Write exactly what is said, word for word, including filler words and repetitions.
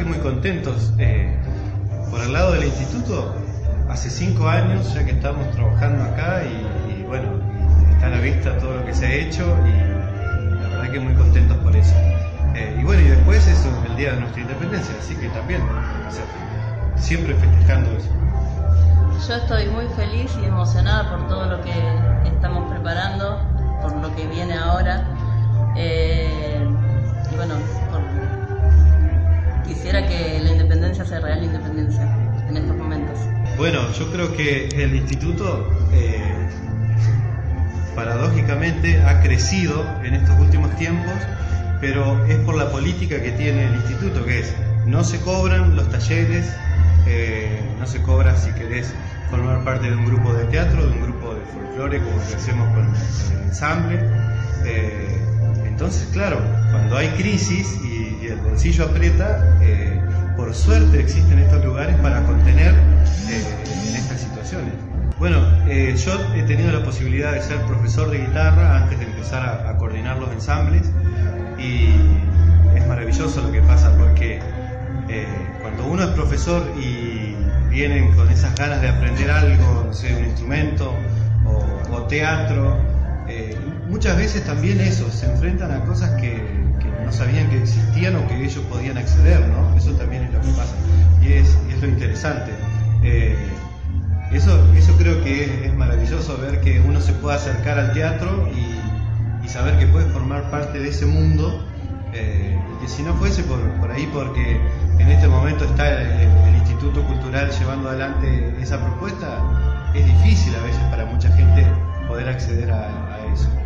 que muy contentos. Eh, por el lado del instituto, hace cinco años ya que estamos trabajando acá y, y bueno, está a la vista todo lo que se ha hecho y la verdad que muy contentos por eso. Eh, y bueno, y después eso, el día de nuestra independencia, así que también, o sea, siempre festejando eso. Yo estoy muy feliz y emocionada por todo lo que estamos preparando, por lo que viene ahora. Eh, y bueno, por... quisiera que la independencia sea real independencia en estos momentos. Bueno, yo creo que el instituto eh, paradójicamente ha crecido en estos últimos tiempos, pero es por la política que tiene el instituto, que es, no se cobran los talleres, eh, no se cobra si querés formar parte de un grupo de teatro, de un grupo de folclore, como lo hacemos con, con el ensamble. Eh, entonces, claro, cuando hay crisis y, y el bolsillo aprieta, eh, por suerte existen estos lugares para contener eh, en estas situaciones. Bueno, eh, yo he tenido la posibilidad de ser profesor de guitarra antes de empezar a, a coordinar los ensambles y es maravilloso lo que pasa porque eh, cuando uno es profesor y vienen con esas ganas de aprender algo, no sé, un instrumento o, o teatro, eh, muchas veces también eso, se enfrentan a cosas que, que no sabían que existían o que ellos podían acceder, ¿no? Eso también es lo que pasa y es, es lo interesante. Eh, eso, eso creo que es, es maravilloso ver que uno se puede acercar al teatro y, y saber que puede formar parte de ese mundo, eh, y que si no fuese por, por ahí porque en este momento está el, el Instituto Cultural llevando adelante esa propuesta, es difícil a veces para mucha gente poder acceder a, a eso.